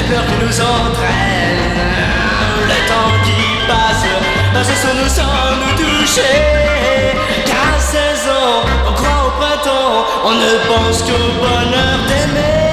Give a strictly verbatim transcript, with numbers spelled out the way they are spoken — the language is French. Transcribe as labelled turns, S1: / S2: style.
S1: les pleurs qui nous entraînent, le temps qui passe, passe sur nous sans nous toucher. Car à seize ans, on croit au printemps, on ne pense qu'au bonheur d'aimer.